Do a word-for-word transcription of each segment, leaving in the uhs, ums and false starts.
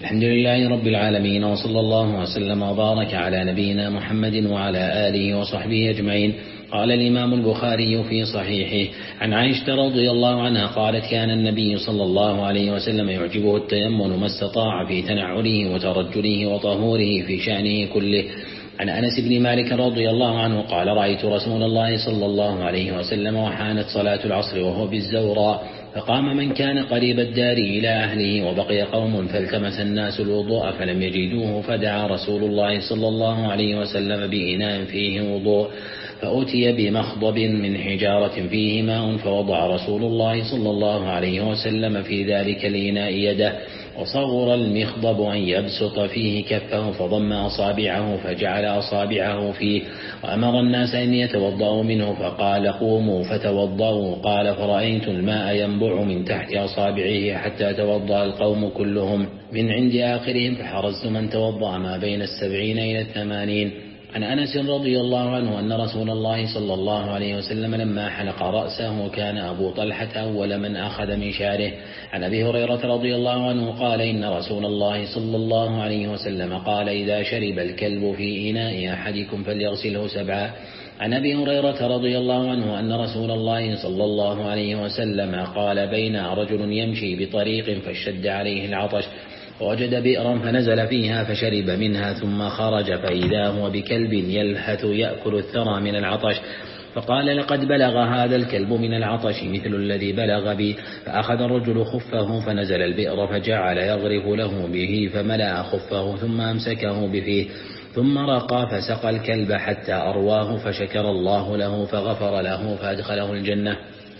الحمد لله رب العالمين، وصلى الله وسلم وبارك على نبينا محمد وعلى آله وصحبه أجمعين. قال الإمام البخاري في صحيحه عن عائشة رضي الله عنها قالت: كان النبي صلى الله عليه وسلم يعجبه التيمم ما استطاع في تنعله وترجله وطهوره في شأنه كله. عن أنس بن مالك رضي الله عنه قال: رأيت رسول الله صلى الله عليه وسلم وحانت صلاة العصر وهو بالزوراء، فقام من كان قريب الدار إلى أهله، وبقي قوم فالتمس الناس الوضوء فلم يجدوه، فدعا رسول الله صلى الله عليه وسلم بإناء فيه وضوء، فأتي بمخضب من حجارة فيه ماء، فوضع رسول الله صلى الله عليه وسلم في ذلك الإناء يده، وصغر المخضب أن يبسط فيه كفه، فضم أصابعه فجعل أصابعه فيه، وأمر الناس أن يتوضأوا منه، فقال: قوموا فتوضأوا. قال: فرأيت الماء ينبع من تحت أصابعه حتى توضأ القوم كلهم من عند آخرهم، فحرزت من توضأ ما بين السبعين إلى الثمانين. عن أنس رضي الله عنه أن رسول الله صلى الله عليه وسلم لما حلق رأسه كان أبو طلحة أول من أخذ من شعره. عن أبي هريرة رضي الله عنه قال: إن رسول الله صلى الله عليه وسلم قال: إذا شرب الكلب في إناء أحدكم فليغسله سبعا. عن أبي هريرة رضي الله عنه أن رسول الله صلى الله عليه وسلم قال: بين رجل يمشي بطريق فاشتد عليه العطش، ووجد بئرا فنزل فيها فشرب منها، ثم خرج فإذا هو بكلب يلهث يأكل الثرى من العطش، فقال: لقد بلغ هذا الكلب من العطش مثل الذي بلغ بي. فأخذ الرجل خفه فنزل البئر فجعل يغرف له به، فملأ خفه ثم أمسكه بفيه، ثم رقى فسقى الكلب حتى أرواه، فشكر الله له فغفر له فأدخله الجنة.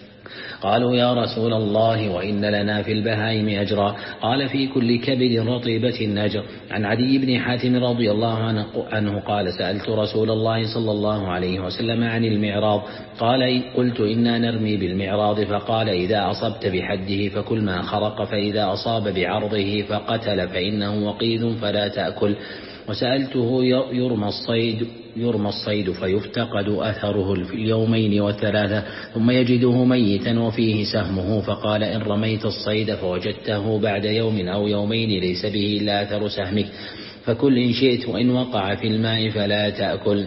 قالوا: يا رسول الله، وإن لنا في البهائم أجرا؟ قال: في كل كبد رطيبة أجر. عن عدي بن حاتم رضي الله عنه قال: سألت رسول الله صلى الله عليه وسلم عن المعراض، قال: قلت: إنا نرمي بالمعراض، فقال: إذا أصبت بحده فكل ما خرق، فإذا أصاب بعرضه فقتل فإنه وقيد فلا تأكل. وسألته: يرمى الصيد يرمى الصيد فيفتقد أثره في اليومين والثلاثة، ثم يجده ميتا وفيه سهمه، فقال: إن رميت الصيد فوجدته بعد يوم أو يومين ليس به إلا أثر سهمك فكل إن شئت، وإن وقع في الماء فلا تأكل.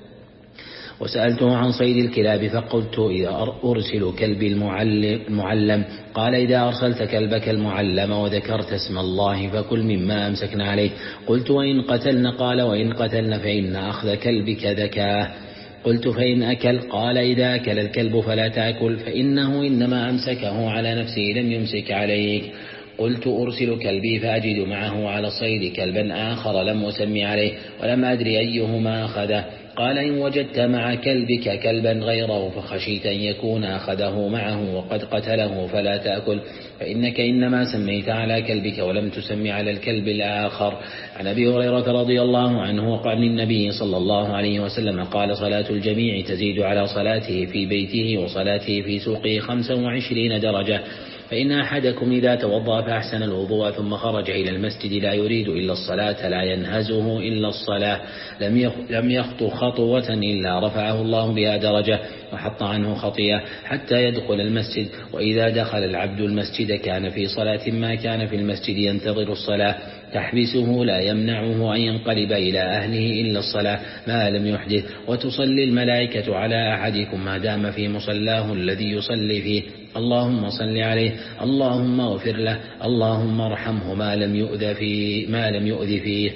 وسألته عن صيد الكلاب، فقلت: إذا أرسل كلبي المعلم؟ قال: إذا أرسلت كلبك المعلم وذكرت اسم الله فكل مما أمسكنا عليه. قلت: وإن قتلن؟ قال: وإن قتلن فإن أخذ كلبك ذكاه. قلت: فإن أكل؟ قال: إذا أكل الكلب فلا تأكل، فإنه إنما أمسكه على نفسه لم يمسك عليك. قلت: أرسل كلبي فأجد معه على الصيد كلبا آخر لم أسمي عليه ولم أدري أيهما أخذه. قال: إن وجدت مع كلبك كلبا غيره فخشيت أن يكون أخذه معه وقد قتله فلا تأكل، فإنك إنما سميت على كلبك ولم تسمي على الكلب الآخر. عن أبي هريرة رضي الله عنه وقال النبي صلى الله عليه وسلم قال: صلاة الجميع تزيد على صلاته في بيته وصلاته في سوقه خمسا وعشرين درجة. فإن أحدكم إذا توضأ فأحسن الوضوء ثم خرج إلى المسجد لا يريد إلا الصلاة لا ينهزه إلا الصلاة لم يخطو خطوة إلا رفعه الله بها درجة وحط عنه خطيئة حتى يدخل المسجد. وإذا دخل العبد المسجد كان في صلاة ما كان في المسجد ينتظر الصلاة تحبسه لا يمنعه أن ينقلب إلى أهله إلا الصلاة ما لم يحدث. وتصلي الملائكة على أحدكم ما دام في مصلاه الذي يصلي فيه، اللهم صل عليه، اللهم اغفر له، اللهم ارحمه ما لم يؤذ فيه ما لم يؤذ فيه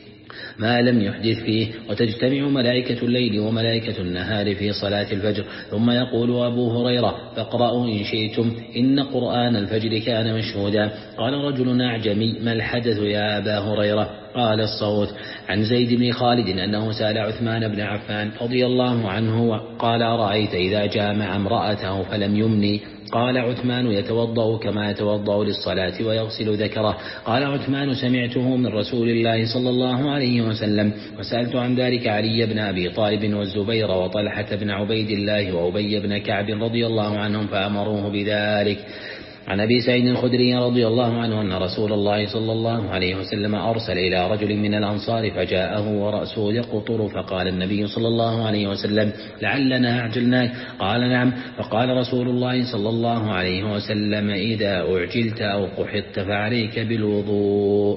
ما لم يحدث فيه. وتجتمع ملائكة الليل وملائكة النهار في صلاة الفجر. ثم يقول أبو هريرة: فاقرأوا إن شئتم إن قرآن الفجر كان مشهودا. قال رجل أعجمي: ما الحدث يا أبا هريرة؟ قال: الصوت. عن زيد بن خالد أنه سأل عثمان بن عفان رضي الله عنه قال: أرأيت إذا جامع امرأته فلم يمني؟ قال عثمان: يتوضأ كما يتوضأ للصلاة ويغسل ذكره. قال عثمان: سمعته من رسول الله صلى الله عليه وسلم. وسألت عن ذلك علي بن أبي طالب والزبير وطلحة بن عبيد الله وأبي بن كعب رضي الله عنهم فأمروه بذلك. عن أبي سعيد الخدري رضي الله عنه أن رسول الله صلى الله عليه وسلم أرسل إلى رجل من الأنصار فجاءه ورأسه يقطر فقال النبي صلى الله عليه وسلم لعلنا أعجلناك قال نعم فقال رسول الله صلى الله عليه وسلم إذا أعجلت أو قحطت فعليك بالوضوء.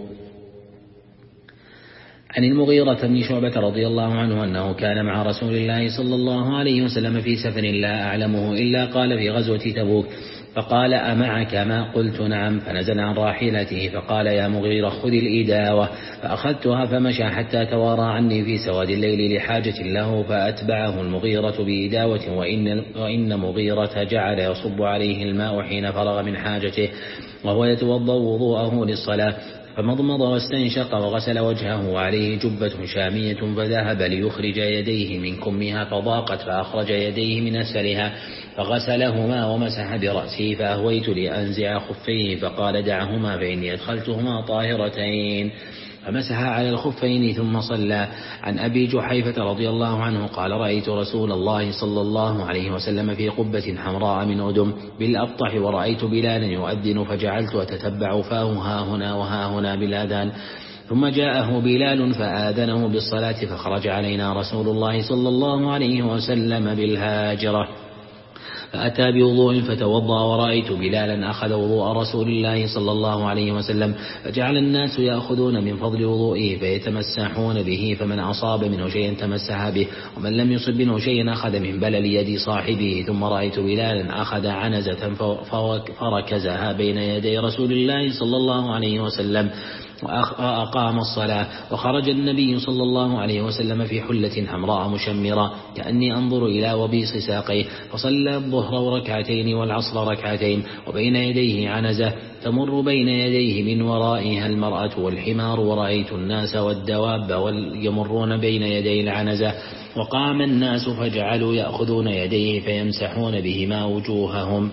عن المغيرة بن شعبة رضي الله عنه أنه كان مع رسول الله صلى الله عليه وسلم في سفر لا أعلمه إلا قال في غزوة تبوك فقال أمعك ما قلت نعم فنزل عن راحلته فقال يا مغيرة خذ الإداوة فأخذتها فمشى حتى توارى عني في سواد الليل لحاجة له فأتبعه المغيرة بإداوة وإن, وإن مغيرة جعل يصب عليه الماء حين فرغ من حاجته وهو يتوضأ وضوءه للصلاة فمضمض واستنشق وغسل وجهه وعليه جبة شامية فذهب ليخرج يديه من كمها فضاقت فأخرج يديه من أسفلها فغسلهما ومسح برأسه فأهويت لأنزع خفيه فقال دعهما فإني أدخلتهما طاهرتين فمسح على الخفين ثم صلى. عن أبي جحيفة رضي الله عنه قال رأيت رسول الله صلى الله عليه وسلم في قبة حمراء من أدم بالأبطح ورأيت بلالا يؤذن فجعلت أتتبع فاه ها هنا وها هنا بالآذان ثم جاءه بلال فآذنه بالصلاة فخرج علينا رسول الله صلى الله عليه وسلم بالهاجرة فأتى بوضوء فتوضأ ورأيت بلالا أخذ وضوء رسول الله صلى الله عليه وسلم فجعل الناس يأخذون من فضل وضوئه فيتمسحون به فمن أصاب منه شيئا تمسح به ومن لم يصب منه شيئا أخذ من بلل يد صاحبه. ثم رأيت بلالا أخذ عنزة فركزها بين يدي رسول الله صلى الله عليه وسلم وأقام الصلاة وخرج النبي صلى الله عليه وسلم في حلة حمراء مشمرة كأني أنظر إلى وبيص ساقيه فصلى الظهر ركعتين والعصر ركعتين وبين يديه عنزة تمر بين يديه من ورائها المرأة والحمار ورأيت الناس والدواب يمرون بين يدي العنزة وقام الناس فجعلوا يأخذون يديه فيمسحون بهما وجوههم.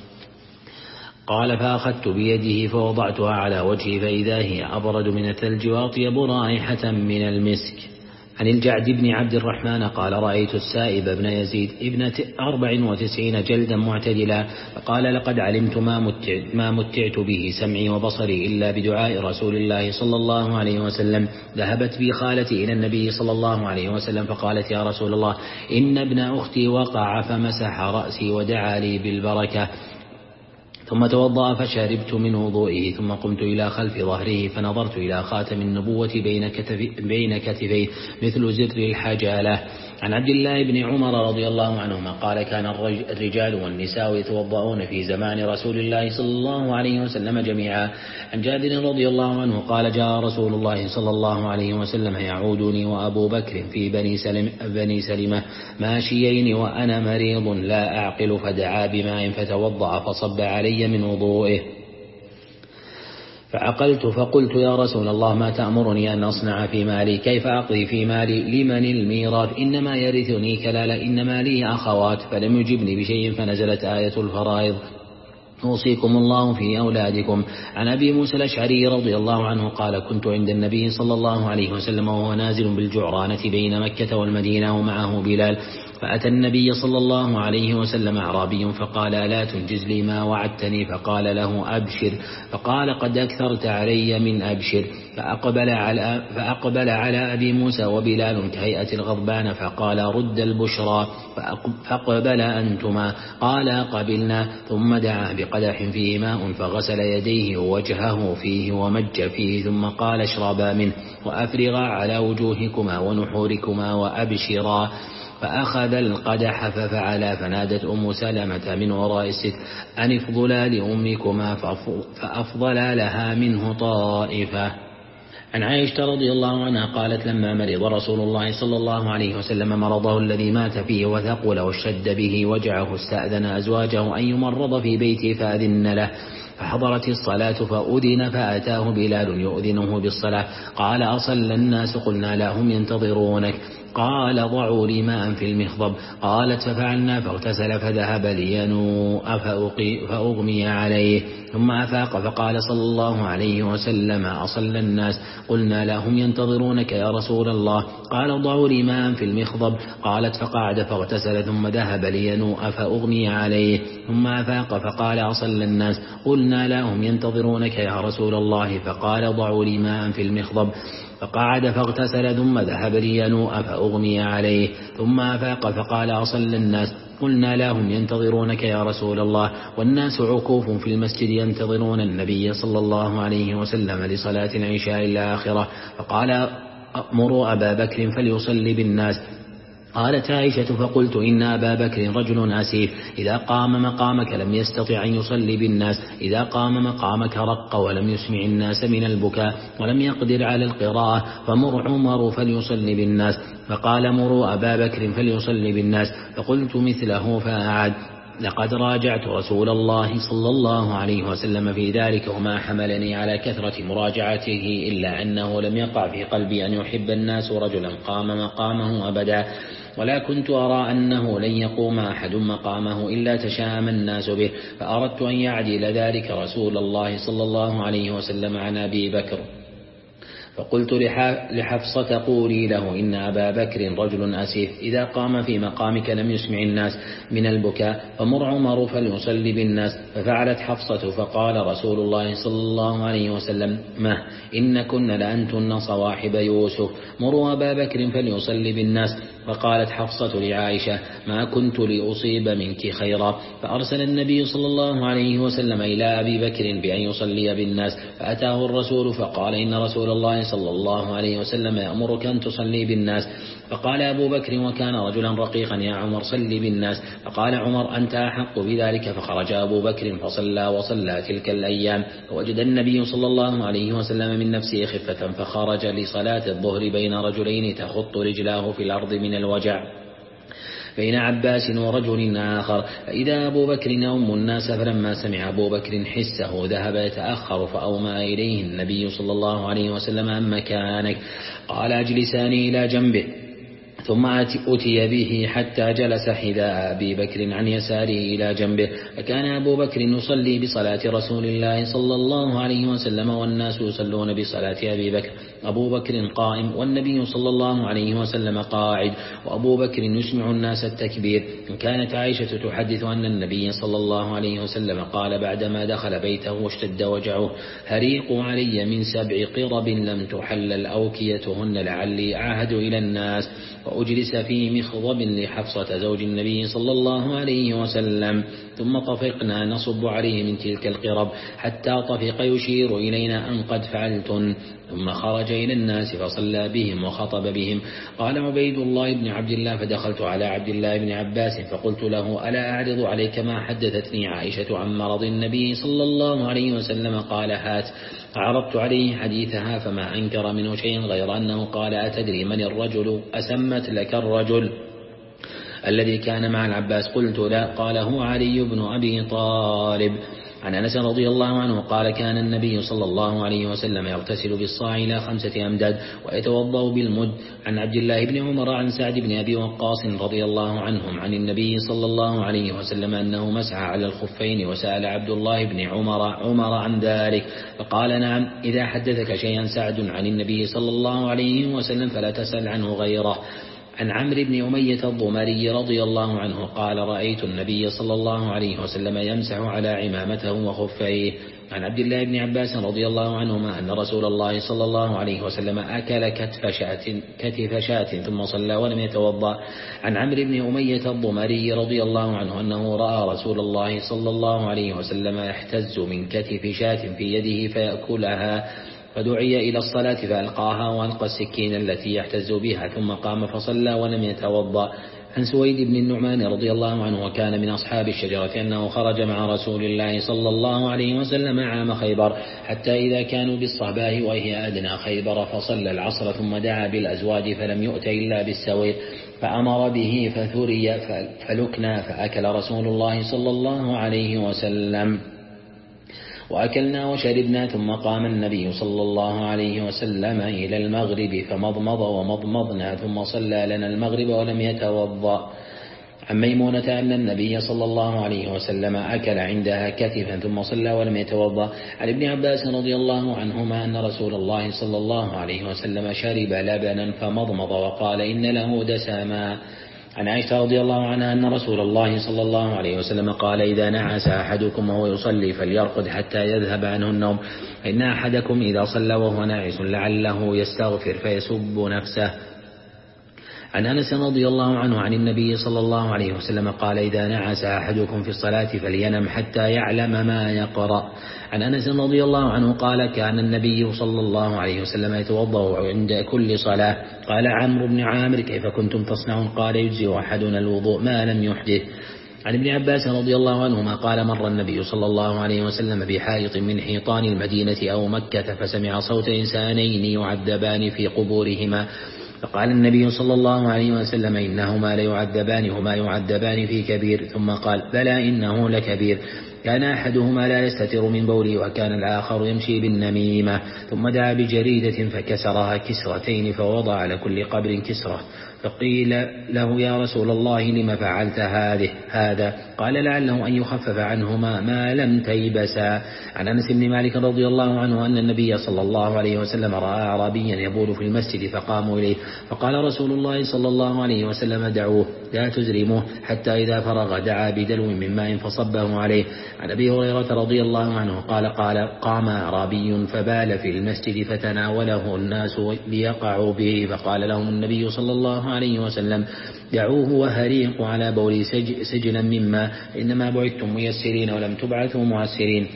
قال فأخذت بيده فوضعتها على وجهي فإذا هي أبرد من الثلج وأطيب رائحة من المسك. عن الجعد بن عبد الرحمن قال رأيت السائب بن يزيد ابن أربع وتسعين جلدا معتدلا فقال لقد علمت ما متعت, ما متعت به سمعي وبصري إلا بدعاء رسول الله صلى الله عليه وسلم. ذهبت بي خالتي إلى النبي صلى الله عليه وسلم فقالت يا رسول الله إن ابن أختي وقع فمسح رأسي ودعا لي بالبركة ثم توضأ فشربت من وضوئه ثم قمت إلى خلف ظهره فنظرت إلى خاتم النبوة بين, كتفي بين كتفيه مثل زر الحجالة. عن عبد الله بن عمر رضي الله عنهما قال كان الرجال والنساء يتوضؤون في زمان رسول الله صلى الله عليه وسلم جميعا. عن جابر رضي الله عنه قال جاء رسول الله صلى الله عليه وسلم يعودني وأبو بكر في بني, سلم بني سلمة ماشيين وأنا مريض لا أعقل فدعا بماء فتوضأ فصب علي من وضوئه فعقلت فقلت يا رسول الله ما تأمرني أن أصنع في مالي كيف أقضي في مالي لمن الميراث إنما يرثني كلالة إنما لي أخوات فلم يجبني بشيء فنزلت آية الفرائض يوصيكم الله في أولادكم. عن أبي موسى الأشعري رضي الله عنه قال كنت عند النبي صلى الله عليه وسلم وهو نازل بالجعرانة بين مكة والمدينة ومعه بلال فأتى النبي صلى الله عليه وسلم أعرابي فقال ألا تنجز لي ما وعدتني فقال له أبشر فقال قد أكثرت علي من أبشر فأقبل على, فأقبل على أبي موسى وبلال كهيئة الغضبان فقال رد البشرى فأقبل أنتما قال قبلنا ثم دعا بقدح فيه ماء فغسل يديه ووجهه فيه ومج فيه ثم قال اشربا منه وأفرغا على وجوهكما ونحوركما وأبشرا فأخذ القدح ففعلا فنادت أم سلمة من وراء الست أن افضلا لأمكما فأفضلا لها منه طائفة. عن عائشة رضي الله عنها قالت لما مرض رسول الله صلى الله عليه وسلم مرضه الذي مات فيه وثقل واشتد به وجعه استأذن أزواجه أن يمرض في بيته فأذن له فحضرت الصلاة فأذن فأتاه بلال يؤذنه بالصلاة قال أصلى الناس قلنا لا هم ينتظرونك قال ضعوا لي ماء في المخضب. قالت ففعلنا فاغتسل فذهب لينوء فأغمي عليه ثم أفاق فقال صلى الله عليه وسلم أصلى الناس؟ قلنا لا هم ينتظرونك يا رسول الله. قال ضعوا لي ماء في المخضب. قالت فقعد فاغتسل ثم ذهب لينوء فأغمي عليه ثم أفاق فقال أصلى الناس؟ قلنا لا هم ينتظرونك يا رسول الله. فقال ضعوا لي ماء في المخضب. فقعد فاغتسل ثم ذهب لينوء فأغمي عليه ثم أفاق فقال أصلى الناس؟ قلنا لا هم ينتظرونك يا رسول الله. والناس عكوف في المسجد ينتظرون النبي صلى الله عليه وسلم لصلاة العشاء الآخرة. فقال أمروا أبا بكر فليصلي بالناس. قالت عائشة فقلت إن أبا بكر رجل أسيف إذا قام مقامك لم يستطع أن يصلي بالناس، إذا قام مقامك رق ولم يسمع الناس من البكاء ولم يقدر على القراءة، فمر عمر فليصلي بالناس. فقال مروا أبا بكر فليصلي بالناس. فقلت مثله فأعاد. لقد راجعت رسول الله صلى الله عليه وسلم في ذلك وما حملني على كثرة مراجعته إلا أنه لم يقع في قلبي أن يحب الناس رجلا قام مقامه أبدا، ولا كنت أرى أنه لن يقوم أحد مقامه إلا تشاءم الناس به، فأردت أن يعدل ذلك رسول الله صلى الله عليه وسلم عن أبي بكر. فقلت لحفصة قولي له إن أبا بكر رجل أسيف إذا قام في مقامك لم يسمع الناس من البكاء، فمر عمر فليصلي بالناس. ففعلت حفصة فقال رسول الله صلى الله عليه وسلم مه إن كن لأنتن صواحب يوسف، مروا أبا بكر فليصلي بالناس. فقالت حفصة لعائشة ما كنت لأصيب منك خيرا. فأرسل النبي صلى الله عليه وسلم إلى أبي بكر بأن يصلي بالناس، فأتاه الرسول فقال إن رسول الله صلى الله عليه وسلم يأمرك أن تصلي بالناس. فقال أبو بكر وكان رجلا رقيقا يا عمر صلي بالناس. فقال عمر أنت أحق بذلك. فخرج أبو بكر فصلى وصلى تلك الأيام. فوجد النبي صلى الله عليه وسلم من نفسه خفة فخرج لصلاة الظهر بين رجلين تخط رجلاه في الأرض من الوجع بين عباس ورجل آخر، فإذا أبو بكر يؤم الناس. فلما سمع أبو بكر حسه ذهب يتأخر فأومى إليه النبي صلى الله عليه وسلم عن مكانك. قال اجلساني إلى جنبه، ثم أتي به حتى جلس حذاء أبي بكر عن يساره إلى جنبه. فكان أبو بكر يصلي بصلاة رسول الله صلى الله عليه وسلم والناس يصلون بصلاة أبي بكر، أبو بكر قائم والنبي صلى الله عليه وسلم قاعد، وأبو بكر يسمع الناس التكبير. كانت عائشة تحدث أن النبي صلى الله عليه وسلم قال بعدما دخل بيته واشتد وجعه هريقوا علي من سبع قرب لم تحلل أوكيتهن لعلي أعهد إلى الناس. وأجلس في مخضب لحفصة زوج النبي صلى الله عليه وسلم، ثم طفقنا نصب عليه من تلك القرب حتى طفق يشير إلينا أن قد فعلتن، ثم خرج إلى الناس فصلى بهم وخطب بهم. قال عبيد الله بن عبد الله فدخلت على عبد الله بن عباس فقلت له ألا أعرض عليك ما حدثتني عائشة عن مرض النبي صلى الله عليه وسلم؟ قال هات. عرضت عليه حديثها فما أنكر منه شيء غير أنه قال أتدري من الرجل أسمت لك الرجل الذي كان مع العباس؟ قلت لا. قال هو علي بن أبي طالب. عن أنس رضي الله عنه قال كان النبي صلى الله عليه وسلم يغتسل بالصاع إلى خمسة أمداد ويتوضأ بالمد. عن عبد الله بن عمر عن سعد بن أبي وقاص رضي الله عنهم عن النبي صلى الله عليه وسلم أنه مسح على الخفين، وسأل عبد الله بن عمر عمر عن ذلك فقال نعم. إذا حدثك شيئا سعد عن النبي صلى الله عليه وسلم فلا تسأل عنه غيره. عن عمرو بن أمية الضمري رضي الله عنه قال رأيت النبي صلى الله عليه وسلم يمسح على عمامته وخفيه. عن عبد الله بن عباس رضي الله عنهما أن رسول الله صلى الله عليه وسلم أكل كتف شاة, كتف شاة ثم صلى ولم يتوضأ. عن عمرو بن أمية الضمري رضي الله عنه أنه رأى رسول الله صلى الله عليه وسلم يحتز من كتف شاة في يده فيأكلها، فدعي إلى الصلاة فألقاها وألقى السكين التي يحتز بها ثم قام فصلى ولم يتوضأ. عن سويد بن النعمان رضي الله عنه وكان من أصحاب الشجرة أنه خرج مع رسول الله صلى الله عليه وسلم عام خيبر حتى إذا كانوا بالصهباء وهي أدنى خيبر فصلى العصر ثم دعا بالأزواج فلم يؤت إلا بالسوير فأمر به فثري فلكنا فأكل رسول الله صلى الله عليه وسلم. وأكلنا وشربنا ثم قام النبي صلى الله عليه وسلم إلى المغرب فمضمض ومضمضنا ثم صلى لنا المغرب ولم يتوضأ. عن ميمونة أن النبي صلى الله عليه وسلم أكل عندها كتفا ثم صلى ولم يتوضأ. عن ابن عباس رضي الله عنهما أن رسول الله صلى الله عليه وسلم شرب لبنا فمضمض وقال إن له دسما. عن عائشة رضي الله عنها أن رسول الله صلى الله عليه وسلم قال إذا نعس أحدكم وهو يصلي فليرقد حتى يذهب عنه النوم، إن أحدكم إذا صلى وهو ناعس لعله يستغفر فيسب نفسه. عن أنس رضي الله عنه عن النبي صلى الله عليه وسلم قال إذا نعس أحدكم في الصلاة فلينم حتى يعلم ما يقرأ. عن أنس رضي الله عنه قال كان النبي صلى الله عليه وسلم يتوضأ عند كل صلاة. قال عمرو بن عامر كيف كنتم تصنعون؟ قال يجزي أحدنا الوضوء ما لم يحدث. عن ابن عباس رضي الله عنهما قال مر النبي صلى الله عليه وسلم بحائط من حيطان المدينة أو مكة فسمع صوت إنسانين يعذبان في قبورهما، فقال النبي صلى الله عليه وسلم إنهما ليعذبان هما يعذبان في كبير، ثم قال بلى إنه لكبير، كان أحدهما لا يستتر من بوله وكان الآخر يمشي بالنميمة، ثم دعا بجريدة فكسرها كسرتين فوضع على كل قبر كسرة، فقيل له يا رسول الله لم فعلت هذه هذا؟ قال لعله أن يخفف عنهما ما لم تيبسا. عن أنس بن مالك رضي الله عنه أن النبي صلى الله عليه وسلم رأى أعرابيا يبول في المسجد فقاموا إليه، فقال رسول الله صلى الله عليه وسلم دعوه لا تزرموه، حتى إذا فرغ دعا بدلو من ماء فصبه عليه. عن أبي هريرة رضي الله عنه قال قال قام أعرابي فبال في المسجد فتناوله الناس ليقعوا به، فقال لهم النبي صلى الله عليه وسلم دعوه وهريق على بول سجلا مما، إنما بعثتم ميسرين ولم تبعثوا معسرين.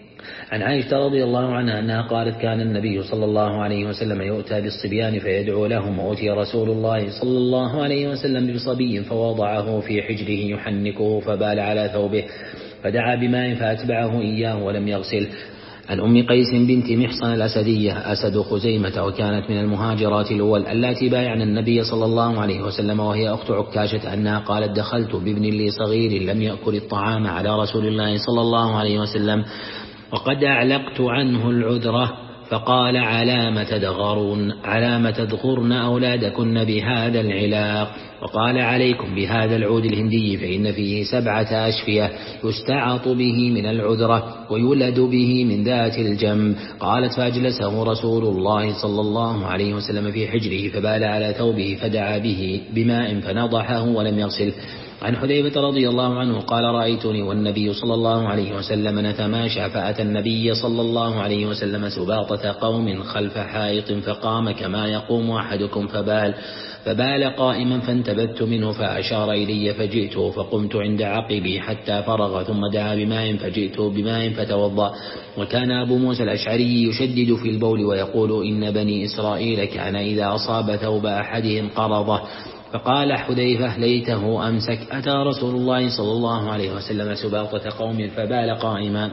عن عائشة رضي الله عنها أنها قالت كان النبي صلى الله عليه وسلم يؤتى بالصبيان فيدعو لهم، وأتي رسول الله صلى الله عليه وسلم بصبي فوضعه في حجره يحنكه فبال على ثوبه، فدعا بماء فأتبعه إياه ولم يغسل. عن أم قيس بنت محصن الأسدية أسد خزيمة، وكانت من المهاجرات الأول التي بايعن النبي صلى الله عليه وسلم، وهي أخت عكاشة، أنها قالت دخلت بابن لي صغير لم يأكل الطعام على رسول الله صلى الله عليه وسلم وقد أعلقت عنه العذرة، فقال علام تدغرون علام تدغرن أولادكن بهذا العلاق، وقال عليكم بهذا العود الهندي فإن فيه سبعة أشفية يستعط به من العذرة ويولد به من ذات الجنب. قالت فأجلسه رسول الله صلى الله عليه وسلم في حجره فبال على ثوبه فدعا به بماء فنضحه ولم يغسل. عن حذيفة رضي الله عنه قال رأيتني والنبي صلى الله عليه وسلم نتماشى، فأتى النبي صلى الله عليه وسلم سباطة قوم خلف حائط فقام كما يقوم أحدكم فبال فبال قائما، فانتبذت منه فأشار إلي فجئته فقمت عند عقبي حتى فرغ، ثم دعا بماء فجئت بماء فتوضأ. وكان أبو موسى الأشعري يشدد في البول ويقول إن بني إسرائيل كان إذا أصاب ثوب أحدهم قرضه. فقال حذيفة ليته أمسك. أتى رسول الله صلى الله عليه وسلم سباطة قوم فبال قائما.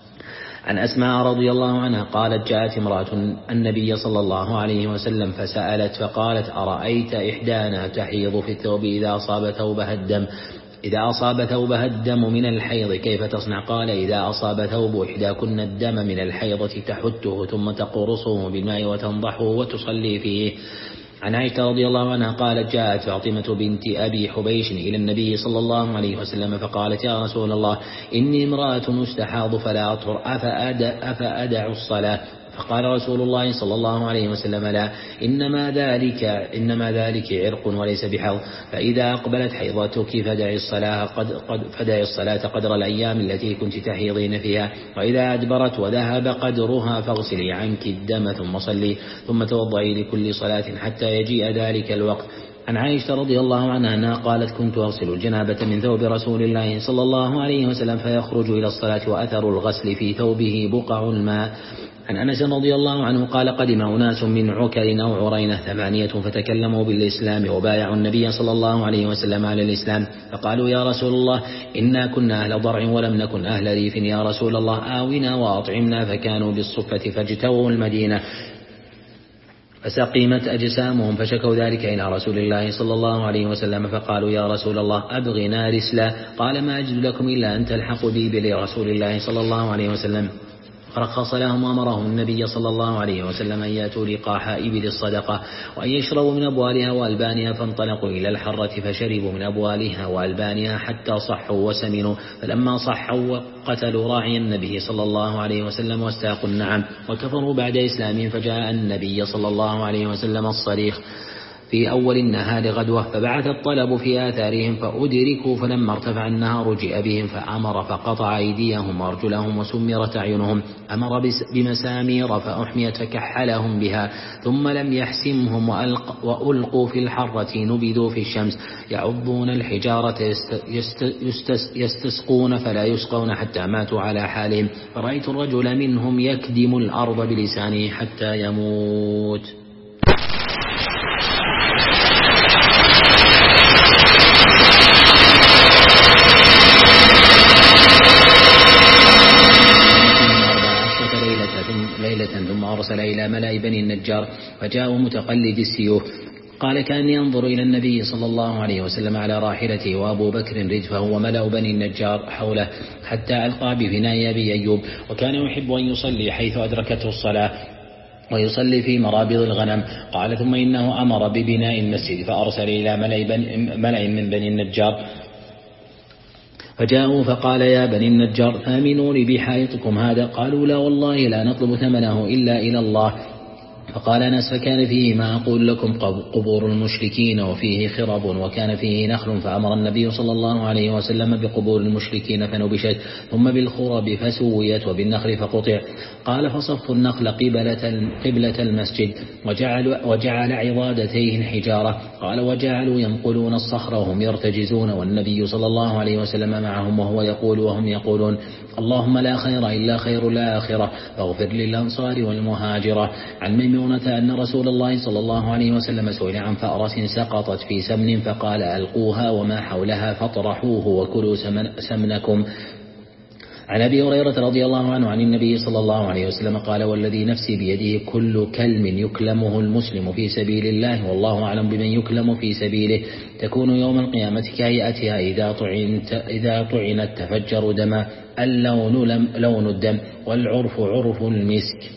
عن أسماء رضي الله عنها قالت جاءت امرأة النبي صلى الله عليه وسلم فسألت فقالت أرأيت إحدانا تحيض في الثوب إذا أصاب ثوبها الدم إذا أصاب ثوبها الدم من الحيض كيف تصنع؟ قال إذا أصاب ثوب إحداكن الدم من الحيضة تحته ثم تقرصه بالماء وتنضحه وتصلي فيه. عن عائشة رضي الله عنها قالت جاءت فاطمة بنت أبي حبيش إلى النبي صلى الله عليه وسلم فقالت يا رسول الله إني امرأة استحاض فلا أطهر أفأدع, أفأدع الصلاة؟ فقال رسول الله صلى الله عليه وسلم لا، إنما ذلك إنما ذلك عرق وليس بحظ، فإذا أقبلت حيضتك فدعي الصلاة قد قد فدعي الصلاة قدر الأيام التي كنت تحيضين فيها، وإذا أدبرت وذهب قدرها فاغسلي عنك الدم ثم صلي ثم توضعي لكل صلاة حتى يجيء ذلك الوقت. عن عائشة رضي الله عنها أنها قالت كنت أغسل الجنابة من ثوب رسول الله صلى الله عليه وسلم فيخرج إلى الصلاة وأثر الغسل في ثوبه بقع الماء. عن أنس رضي الله عنه قال قدم أناس من عكر أو عرينة ثمانية فتكلموا بالإسلام وبايعوا النبي صلى الله عليه وسلم على الإسلام، فقالوا يا رسول الله إنا كنا أهل ضرع ولم نكن أهل ريف، يا رسول الله آونا وأطعمنا، فكانوا بالصفة فاجتووا المدينة فسقيمت أجسامهم فشكوا ذلك إلى رسول الله صلى الله عليه وسلم، فقالوا يا رسول الله أبغنا رسلا، قال ما أجد لكم إلا أن تلحقوا بي برسول الله صلى الله عليه وسلم فرخص لهم وأمرهم النبي صلى الله عليه وسلم أن يأتوا لقاح إبل الصدقة وأن يشربوا من أبوالها وألبانها، فانطلقوا إلى الحرة فشربوا من أبوالها وألبانها حتى صحوا وسمنوا، فلما صحوا قتلوا راعي النبي صلى الله عليه وسلم واستاقوا النعم وكفروا بعد إسلامهم. فجاء النبي صلى الله عليه وسلم الصريخ في أول النهار غدوة، فبعث الطلب في آثارهم فأدركوا، فلما ارتفع النهار جئ بهم فأمر فقطع أيديهم وأرجلهم وسمرت أعينهم، أمر بمسامير فأحميت فكحلهم بها، ثم لم يحسمهم وألقوا في الحرة نبذوا في الشمس يعضون الحجارة يستسقون فلا يسقون حتى ماتوا على حالهم، فرأيت الرجل منهم يكدم الأرض بلسانه حتى يموت. ثم أرسل إلى ملأ بني النجار فجاءوا متقلد السيوف. قال كأني أنظر إلى النبي صلى الله عليه وسلم على راحلته وأبو بكر ردفه وملأ بني النجار حوله حتى ألقى بفناء أبي أيوب، وكان يحب أن يصلي حيث أدركته الصلاة ويصلي في مرابض الغنم. قال ثم إنه أمر ببناء المسجد فأرسل إلى ملأ من بني النجار فجاءوا فقال يا بني النجار ثامنوني بحائطكم هذا. قالوا لا والله لا نطلب ثمنه إلا إلى الله. فقال أنس فكان فيه ما أقول لكم قبور المشركين وفيه خرب وكان فيه نخل، فأمر النبي صلى الله عليه وسلم بقبور المشركين فنبشت، ثم بالخرب فسويت وبالنخل فقطع. قال فصفوا النخل قبلة, قبلة المسجد وجعل, وجعل عضادتيه الحجارة. قال وجعلوا ينقلون الصخر وهم يرتجزون والنبي صلى الله عليه وسلم معهم وهو يقول وهم يقولون اللهم لا خير إلا خير الآخرة فاغفر للأنصار والمهاجرة. عن ميمونة أن رسول الله صلى الله عليه وسلم سئل عن فأرس سقطت في سمن فقال ألقوها وما حولها فاطرحوه وكلوا سمن سمنكم. عن أبي هريرة رضي الله عنه عن النبي صلى الله عليه وسلم قال والذي نفسي بيده كل كلم يكلمه المسلم في سبيل الله والله أعلم بمن يكلم في سبيله تكون يوم القيامة كهيئتها إذا طعنت, إذا طعنت تفجر دما، اللون لون الدم والعرف عرف المسك.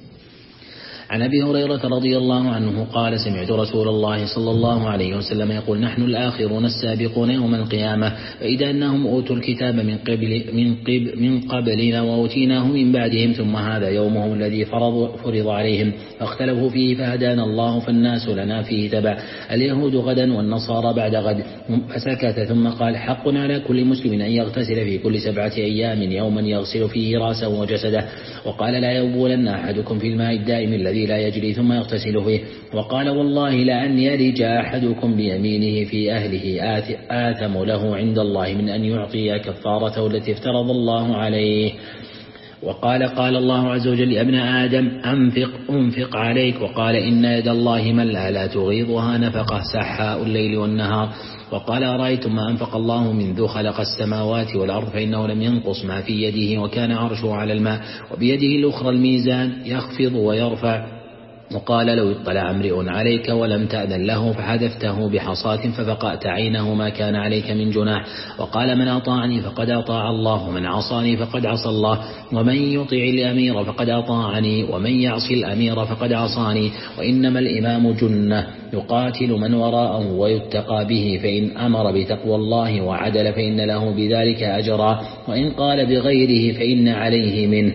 عن أبي هريرة رضي الله عنه قال سمعت رسول الله صلى الله عليه وسلم يقول نحن الآخرون السابقون يوم القيامة، فإذا أنهم أوتوا الكتاب من قبل من قبل من قبلنا وأوتيناه من بعدهم، ثم هذا يومهم الذي فرض فرض عليهم فاختلفوا فيه فهدانا الله فالناس لنا فيه تبع، اليهود غدا والنصارى بعد غد. فسكت ثم قال حق على كل مسلم أن يغتسل في كل سبعة أيام يوما يغسل فيه رأسه وجسده. وقال لا يبولن أحدكم في الماء الدائم الذي لا يجري ثم يغتسل فيه. وقال والله لأن يلج أحدكم بيمينه في أهله آثم له عند الله من أن يعطي كفارته التي افترض الله عليه. وقال قال الله عز وجل يا ابن آدم أنفق أنفق عليك. وقال إن يد الله ملأ لا تغيضها نفقه سحاء الليل والنهار. وقال أرأيتم ما أنفق الله منذ خلق السماوات والأرض فإنه لم ينقص ما في يده وكان عرشه على الماء وبيده الأخرى الميزان يخفض ويرفع. وقال لو اطلع امرئ عليك ولم تأذن له فحذفته بحصاة ففقأت عينه ما كان عليك من جناح. وقال من أطاعني فقد أطاع الله ومن عصاني فقد عصى الله، ومن يطع الأمير فقد أطاعني ومن يعصي الأمير فقد عصاني. وإنما الإمام جنة يقاتل من وراءه ويتقى به، فإن أمر بتقوى الله وعدل فإن له بذلك أجرا، وإن قال بغيره فإن عليه منه.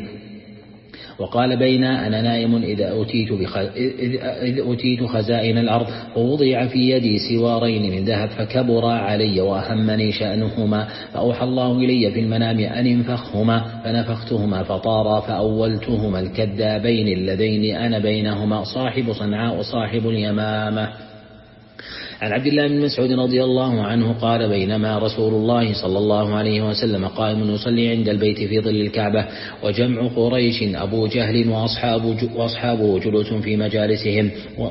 وقال بين أنا نائم إذا أتيت, بخ... إذ أتيت خزائن الأرض ووضع في يدي سوارين من ذهب فكبر علي وأهمني شأنهما، فأوحى الله إلي في المنام أن انفخهما فنفختهما فطارا فأولتهما الكذابين اللذين أنا بينهما صاحب صنعاء وصاحب اليمامة. عن عبد الله بن مسعود رضي الله عنه قال بينما رسول الله صلى الله عليه وسلم قائم يصلي عند البيت في ظل الكعبة وجمع قريش أبو جهل وأصحابه جلوس في مجالسهم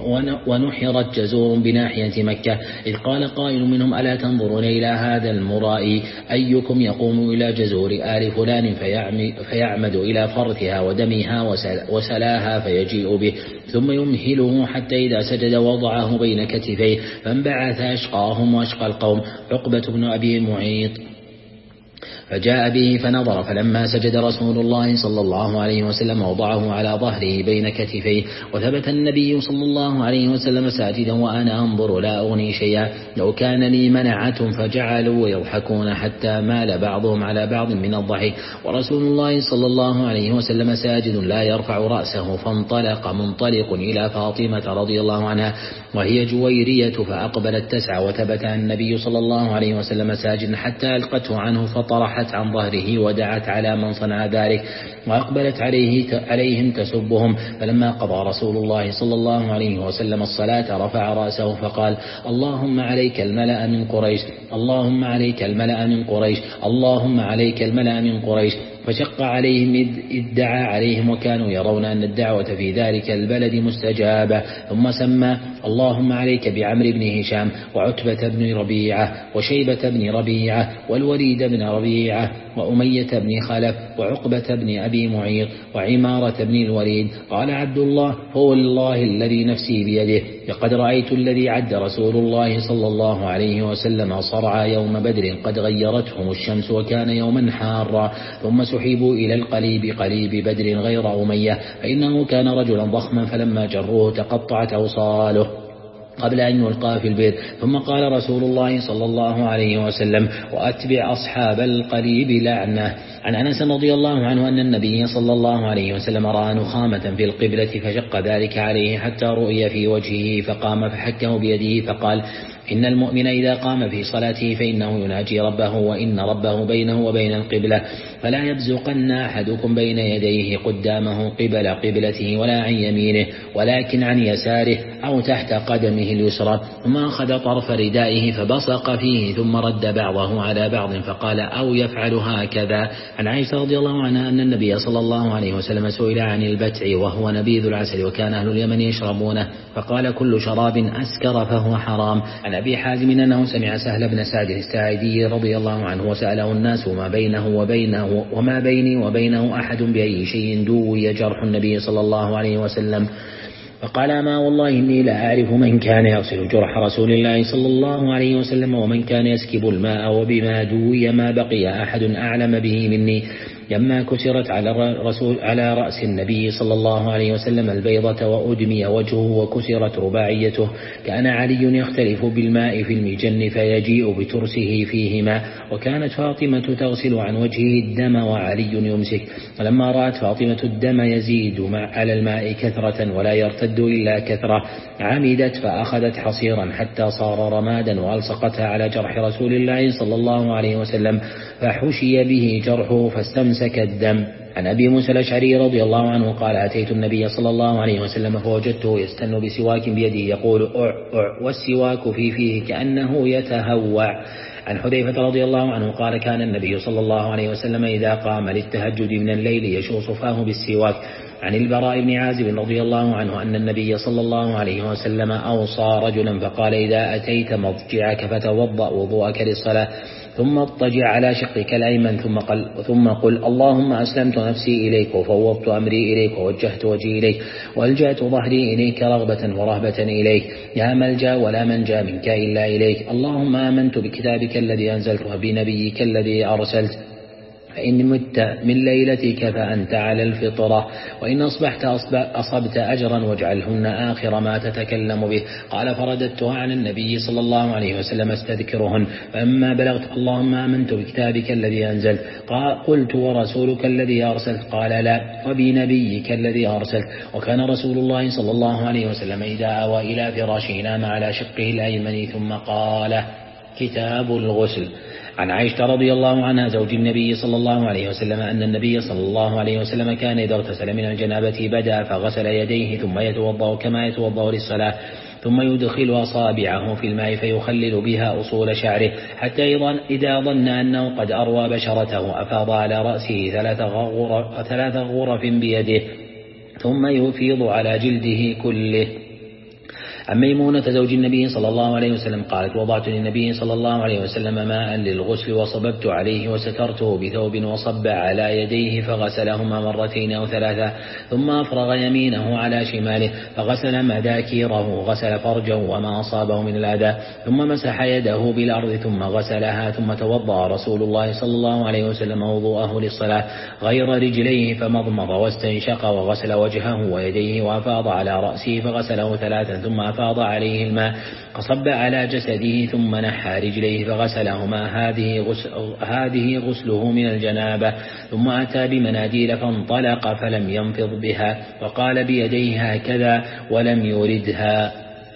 ونحرت جزور بناحية مكة، إذ قال قائل منهم ألا تنظرون إلى هذا المرائي أيكم يقوم إلى جزور آل فلان فيعمد إلى فرثها ودمها وسلاها فيجيء به ثم يمهله حتى إذا سجد وضعه بين كتفيه، فانبعث أشقاهم وأشقى القوم عقبة بن أبي معيط فجاء به فنظر، فلما سجد رسول الله صلى الله عليه وسلم وضعه على ظهره بين كتفيه، وثبت النبي صلى الله عليه وسلم ساجدا وأنا أنظر لا أغني شيئا، لو كان لي منعة. فجعلوا يضحكون حتى مال بعضهم على بعض من الضحك، ورسول الله صلى الله عليه وسلم ساجد لا يرفع رأسه. فانطلق منطلق إلى فاطمة رضي الله عنها وهي جويرية فأقبلت تسعى، وثبت النبي صلى الله عليه وسلم ساجدا حتى ألقته عنه فطرحت عن ظهره ودعت على من صنع ذلك، وأقبلت عليه عليهم تسبهم. فلما قضى رسول الله صلى الله عليه وسلم الصلاة رفع رأسه فقال: اللهم عليك الملأ من قريش، اللهم عليك الملأ من قريش، اللهم عليك الملأ من قريش. فشق عليهم إذ ادعى عليهم، وكانوا يرون أن الدعوة في ذلك البلد مستجابة. ثم سمى: اللهم عليك بعمرو بن هشام، وعتبة بن ربيعة، وشيبة بن ربيعة، والوليد بن ربيعة، وأمية بن خلف، وعقبة بن أبي معيط، وعمارة بن الوليد. قال عبد الله: هو الله الذي نفسي بيده، لقد رأيت الذي عد رسول الله صلى الله عليه وسلم صرعى يوم بدر قد غيرتهم الشمس، وكان يوما حارا. ثم سحبوا إلى القليب قليب بدر غير أمية، فإنه كان رجلا ضخما، فلما جروه تقطعت أوصاله قبل أن يلقى في البئر. ثم قال رسول الله صلى الله عليه وسلم: وأتبع أصحاب القليب لعنة. عن أنس رضي الله عنه أن النبي صلى الله عليه وسلم رأى نخامة في القبلة فشق ذلك عليه حتى رؤي في وجهه، فقام فحكه بيده فقال: إن المؤمن إذا قام في صلاته فإنه يناجي ربه، وإن ربه بينه وبين القبلة، فلا يبزقن أحدكم بين يديه قدامه قبل قبلته ولا عن يمينه، ولكن عن يساره أو تحت قدمه اليسرى. ثم أخذ طرف ردائه فبصق فيه، ثم رد بعضه على بعض فقال: أو يفعل هكذا. عن عائشة رضي الله عنها أن النبي صلى الله عليه وسلم سئل عن البتع وهو نبيذ العسل، وكان أهل اليمن يشربونه، فقال: كل شراب أسكر فهو حرام. عن أبي حازم أنه سمع سهل بن سعد الساعدي رضي الله عنه وسأله الناس: وما بينه وبينه وما بيني وبينه أحد بأي شيء دوي جرح النبي صلى الله عليه وسلم؟ فقال: ما والله إني لا أعرف من كان يغسل جرح رسول الله صلى الله عليه وسلم ومن كان يسكب الماء وبما دوي ما بقي أحد أعلم به مني. لما كسرت على رسول على رأس النبي صلى الله عليه وسلم البيضة وأدمي وجهه وكسرت رباعيته، كان علي يختلف بالماء في المجن فيجيء بترسه فيه ماء، وكانت فاطمة تغسل عن وجهه الدم وعلي يمسك. فلما رأت فاطمة الدم يزيد على الماء كثرة ولا يرتد إلا كثرة، عمدت فأخذت حصيرا حتى صار رمادا وألصقتها على جرح رسول الله صلى الله عليه وسلم، فحشي به جرحه فاستمسك الدم. عن أبي موسى الأشعري رضي الله عنه قال: أتيت النبي صلى الله عليه وسلم فوجدته يستن بسواك بيده يقول: أع أع، والسواك في فيه كأنه يتهوع. عن حذيفة رضي الله عنه قال: كان النبي صلى الله عليه وسلم إذا قام للتهجد من الليل يشوص فاه بالسواك. عن البراء بن عازب رضي الله عنه أن النبي صلى الله عليه وسلم أوصى رجلا فقال: إذا أتيت مضجعك فتوضأ وضوءك للصلاة، ثم اضطجع على شقك الأيمن، ثم قل, ثم قل: اللهم أسلمت نفسي إليك وفوضت أمري إليك ووجهت وجهي إليك وألجأت ظهري إليك رغبة ورهبة إليك، لا ملجأ ولا منجا منك إلا إليك. اللهم آمنت بكتابك الذي أنزلت وبنبيك الذي أرسلت، فإن مت من ليلتك فأنت على الفطرة، وإن أصبحت أصبت أجرا واجعلهن آخر ما تتكلم به. قال: فرددتها عن النبي صلى الله عليه وسلم استذكرهن، فلما بلغت: اللهم آمنت بكتابك الذي أنزلت، قلت: ورسولك الذي أرسلت؟ قال: لا، وبنبيك الذي أرسلت. وكان رسول الله صلى الله عليه وسلم إذا آوى إلى فراشه نام على شقه الأيمن. ثم قال: كتاب الغسل. عن عائشة رضي الله عنها زوج النبي صلى الله عليه وسلم أن النبي صلى الله عليه وسلم كان إذا اغتسل من الجنابة بدأ فغسل يديه ثم يتوضأ كما يتوضأ للصلاة، ثم يدخل أصابعه في الماء فيخلل بها أصول شعره، حتى إذا ظن أنه قد أروى بشرته أفاض على رأسه ثلاث غرف بيده، ثم يفيض على جلده كله. عن ميمونة زوج النبي صلى الله عليه وسلم قالت وضعت للنبي صلى الله عليه وسلم ماء للغسل وصببت عليه وسترته بثوب وصب على يديه فغسلهما مرتين أو ثلاثة ثم أفرغ يمينه على شماله فغسل مذاكيره وغسل فرجه وما أصابه من الأذى ثم مسح يده بالأرض ثم غسلها ثم توضأ رسول الله صلى الله عليه وسلم وضوءه للصلاة غير رجليه فمضمض واستنشق وغسل وجهه ويديه وأفاض على رأسه فغسله ثلاثا ثم أفاض عليه الماء فصب على جسده ثم نحى رجليه فغسلهما هذه, غسل هذه غسله من الجنابة ثم أتى بمناديل فانطلق فلم ينفض بها وقال بيديه هكذا ولم يردها.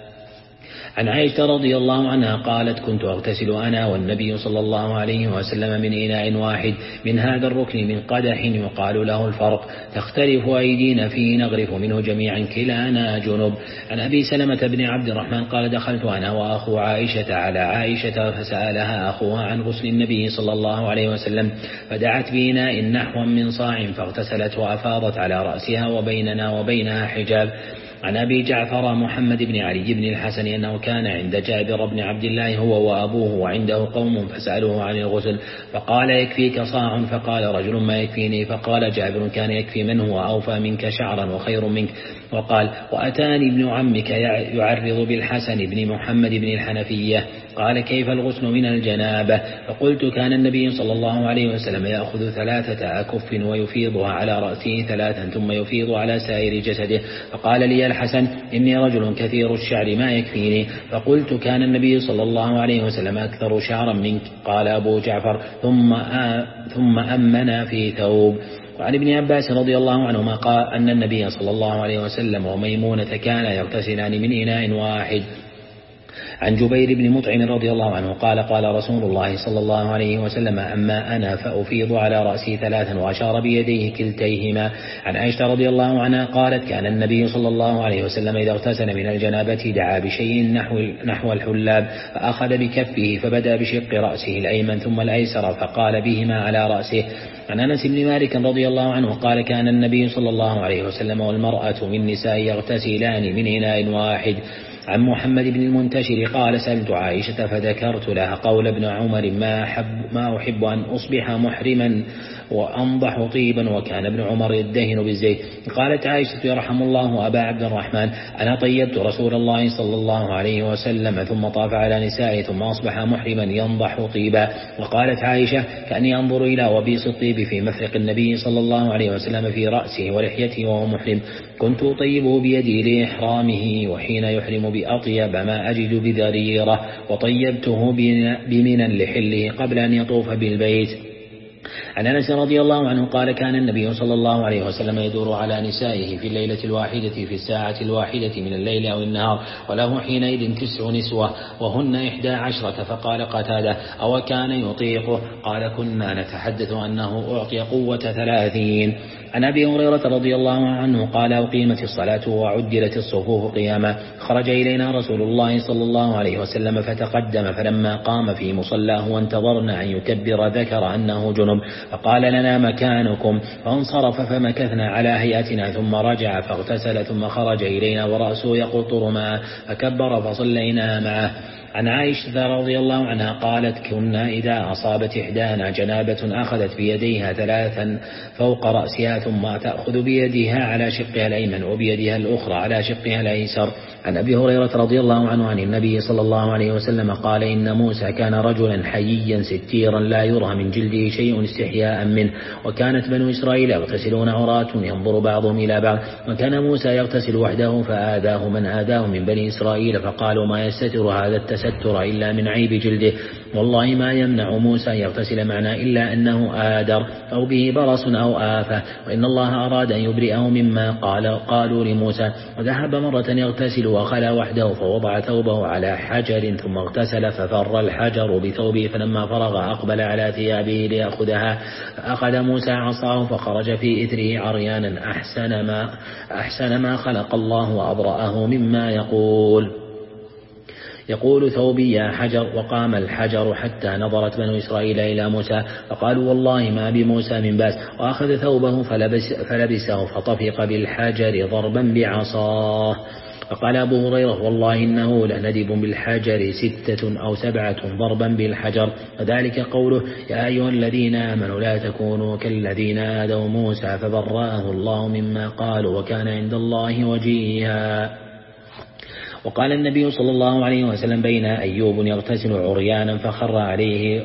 عن عائشة رضي الله عنها قالت كنت أغتسل أنا والنبي صلى الله عليه وسلم من إناء واحد من هذا الركن من قدح يقال له الفرق تختلف أيدينا فيه نغرف منه جميعا كلانا جنب. عن أبي سلمة بن عبد الرحمن قال دخلت أنا وأخو عائشة على عائشة فسألها أخوها عن غسل النبي صلى الله عليه وسلم فدعت بإناء نحو من صاع فاغتسلت وأفاضت على رأسها وبيننا وبينها حجاب. عن أبي جعفر محمد بن علي بن الحسن أنه كان عند جابر بن عبد الله هو وأبوه وعنده قوم فسألوه عن الغسل فقال يكفيك صاع فقال رجل ما يكفيني فقال جابر كان يكفي من هو أوفى منك شعرا وخير منك. وقال وأتاني ابن عمك يعرض بالحسن بن محمد بن الحنفية قال كيف الغسل من الجنابة فقلت كان النبي صلى الله عليه وسلم يأخذ ثلاثة أكف ويفيضها على رأسه ثلاثا ثم يفيض على سائر جسده فقال لي الحسن إني رجل كثير الشعر ما يكفيني فقلت كان النبي صلى الله عليه وسلم أكثر شعرا منك. قال أبو جعفر ثم ثم أمنا في ثوب. وعن ابن عباس رضي الله عنهما قال أن النبي صلى الله عليه وسلم وميمونة كانا يغتسلان من إناء واحد. عن جبير بن مطعم رضي الله عنه قال قال رسول الله صلى الله عليه وسلم أما أنا فأفيض على رأسي ثلاثا وأشار بيديه كلتيهما. عن عائشة رضي الله عنها قالت كان النبي صلى الله عليه وسلم إذا اغتسل من الجنابة دعا بشيء نحو, نحو الحلاب فأخذ بكفه فبدأ بشق رأسه الأيمن ثم الأيسر فقال بهما على رأسه. عن أنس بن مالك رضي الله عنه قال كان النبي صلى الله عليه وسلم والمرأة من نساء يغتسلان من إناء واحد. عن محمد بن المنتشر قال سألت عائشة فذكرت لها قول ابن عمر ما أحب, ما أحب أن أصبح محرما وأنضح طيبا وكان ابن عمر يدهن بالزيت. قالت عائشة يرحم الله أبا عبد الرحمن أنا طيبت رسول الله صلى الله عليه وسلم ثم طاف على نسائه ثم أصبح محرما ينضح طيبا. وقالت عائشة كأني أنظر إلى وبيص الطيب في مفرق النبي صلى الله عليه وسلم في رأسه ولحيته وهو محرم كنت أطيبه بيدي لإحرامه وحين يحرم بأطيب ما أجد بذريرة وطيبته بمنى لحله قبل أن يطوف بالبيت. عن أنس رضي الله عنه قال كان النبي صلى الله عليه وسلم يدور على نسائه في الليلة الواحدة في الساعة الواحدة من الليل أو النهار وله حينئذ تسع نسوة وهن إحدى عشرة. فقال قتادة أو كان يطيقه قال كنا نتحدث أنه أعطي قوة ثلاثين. عن أبي هريرة رضي الله عنه قال أقيمت الصلاة وعدلت الصفوف قياما خرج إلينا رسول الله صلى الله عليه وسلم فتقدم فلما قام في مصلاه وانتظرنا أن يكبر ذكر أنه جنب فقال لنا مكانكم فانصرف فمكثنا على هيئتنا ثم رجع فاغتسل ثم خرج إلينا ورأسه يقطر ماء فكبر فصلينا معه. عن عائشة رضي الله عنها قالت كنا إذا أصابت إحدانا جنابة أخذت بيديها ثلاثا فوق رأسها ثم تأخذ بيدها على شقها الأيمن وبيدها الأخرى على شقها الأيسر. عن أبي هريرة رضي الله عنه عن النبي صلى الله عليه وسلم قال إن موسى كان رجلا حييا ستيرا لا يرى من جلده شيء استحياء منه وكانت بنو إسرائيل يغتسلون عراة ينظر بعضهم إلى بعض وكان موسى يغتسل وحده فآذاه من آذاه من بني إسرائيل فقالوا ما يستتر هذا التستر إلا من عيب جلده والله ما يمنع موسى يغتسل معنا إلا أنه آدر أو به برص أو آفة وإن الله أراد أن يبرئه مما قال قالوا لموسى. وذهب مرة يغتسل وخلى وحده فوضع ثوبه على حجر ثم اغتسل ففر الحجر بثوبه فلما فرغ أقبل على ثيابه ليأخذها فأخذ موسى عصاه فخرج في إثره عريانا أحسن ما, أحسن ما خلق الله وأبرأه مما يقول يقول ثوبي يا حجر وقام الحجر حتى نظرت بنو إسرائيل إلى موسى فقالوا والله ما بموسى من باس وأخذ ثوبه فلبس فلبسه فطفق بالحجر ضربا بعصاه. فقال أبو هريرة والله إنه لندب بالحجر ستة أو سبعة ضربا بالحجر، وذلك قوله يا أيها الذين آمنوا لا تكونوا كالذين آذوا موسى فبرأه الله مما قالوا وكان عند الله وجيها. وقال النبي صلى الله عليه وسلم بين أيوب يغتسل عريانا فخر عليه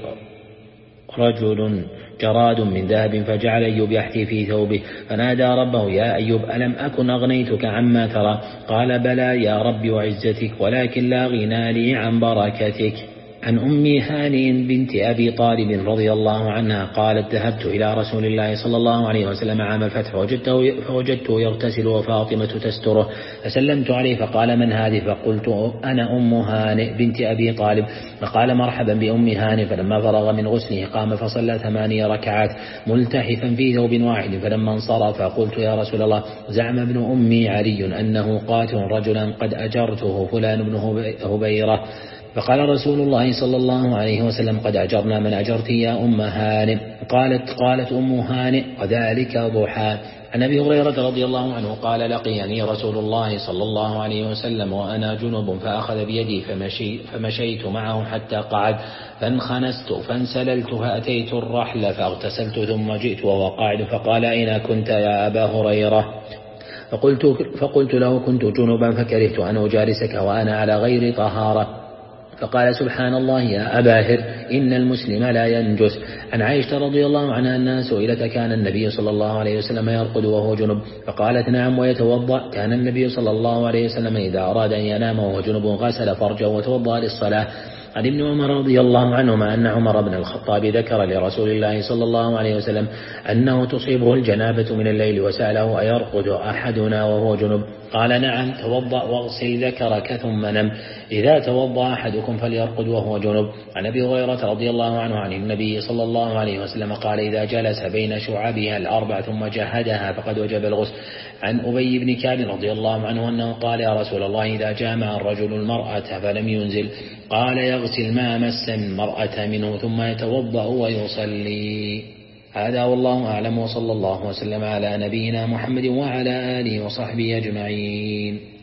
رجل جراد من ذهب فجعل أيوب يحثي في ثوبه فنادى ربه يا أيوب ألم أكن أغنيتك عما ترى؟ قال بلى يا رب وعزتك ولكن لا غنى لي عن بركتك. عن أم هانئ بنت أبي طالب رضي الله عنها قالت ذهبت إلى رسول الله صلى الله عليه وسلم عام الفتح فوجدته, فوجدته يغتسل وفاطمة تستره فسلمت عليه فقال من هذه؟ فقلت أنا أم هانئ بنت أبي طالب. فقال مرحبا بأم هانئ. فلما فرغ من غسله قام فصلى ثماني ركعات ملتحفا في ثوب واحد. فلما انصرف قلت يا رسول الله زعم ابن أمي علي أنه قاتل رجلا قد أجرته فلان بن هبيرة. فقال رسول الله صلى الله عليه وسلم قد أجرنا من أجرت يا أم هانئ. قالت قالت أم هانئ وذلك ضحى. عن أبي هريرة رضي الله عنه قال لقيني رسول الله صلى الله عليه وسلم وأنا جنب فأخذ بيدي فمشي فمشيت معه حتى قعد فانخنست فانسللت فأتيت الرحل فاغتسلت ثم جئت وهو قاعد فقال أين كنت يا أبا هريرة؟ فقلت, فقلت له كنت جنبا فكرهت أن أجالسك وأنا على غير طهارة. فقال سبحان الله يا أبا هر إن المسلم لا ينجس. عن عائشة رضي الله عنها أنها سئلت كان النبي صلى الله عليه وسلم يرقد وهو جنب؟ فقالت نعم ويتوضأ. كان النبي صلى الله عليه وسلم إذا أراد أن ينام وهو جنب غسل فرجه وتوضأ للصلاة. عن ابن عمر رضي الله عنهما أن عمر بن الخطاب ذكر لرسول الله صلى الله عليه وسلم أنه تصيبه الجنابة من الليل وسأله أيرقد أحدنا وهو جنب؟ قال نعم توضأ واغسل ذكرك ثم نم. إذا توضأ أحدكم فليرقد وهو جنب. عن أبي هريرة رضي الله عنه عن النبي صلى الله عليه وسلم قال إذا جلس بين شعبها الأربع ثم جهدها فقد وجب الغسل. عن أبي بن كعب رضي الله عنه أنه قال يا رسول الله إذا جامع الرجل المرأة فلم ينزل قال يغسل ما مس المرأة منه ثم يتوضأ ويصلي. هذا والله أعلم وصلى الله وسلم على نبينا محمد وعلى آله وصحبه أجمعين.